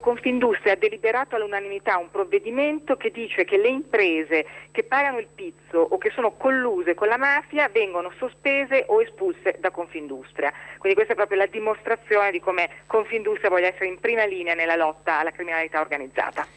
Confindustria ha deliberato all'unanimità un provvedimento che dice che le imprese che pagano il pizzo o che sono colluse con la mafia vengono sospese o espulse da Confindustria. Quindi questa è proprio la dimostrazione di come Confindustria voglia essere in prima linea nella lotta alla criminalità organizzata.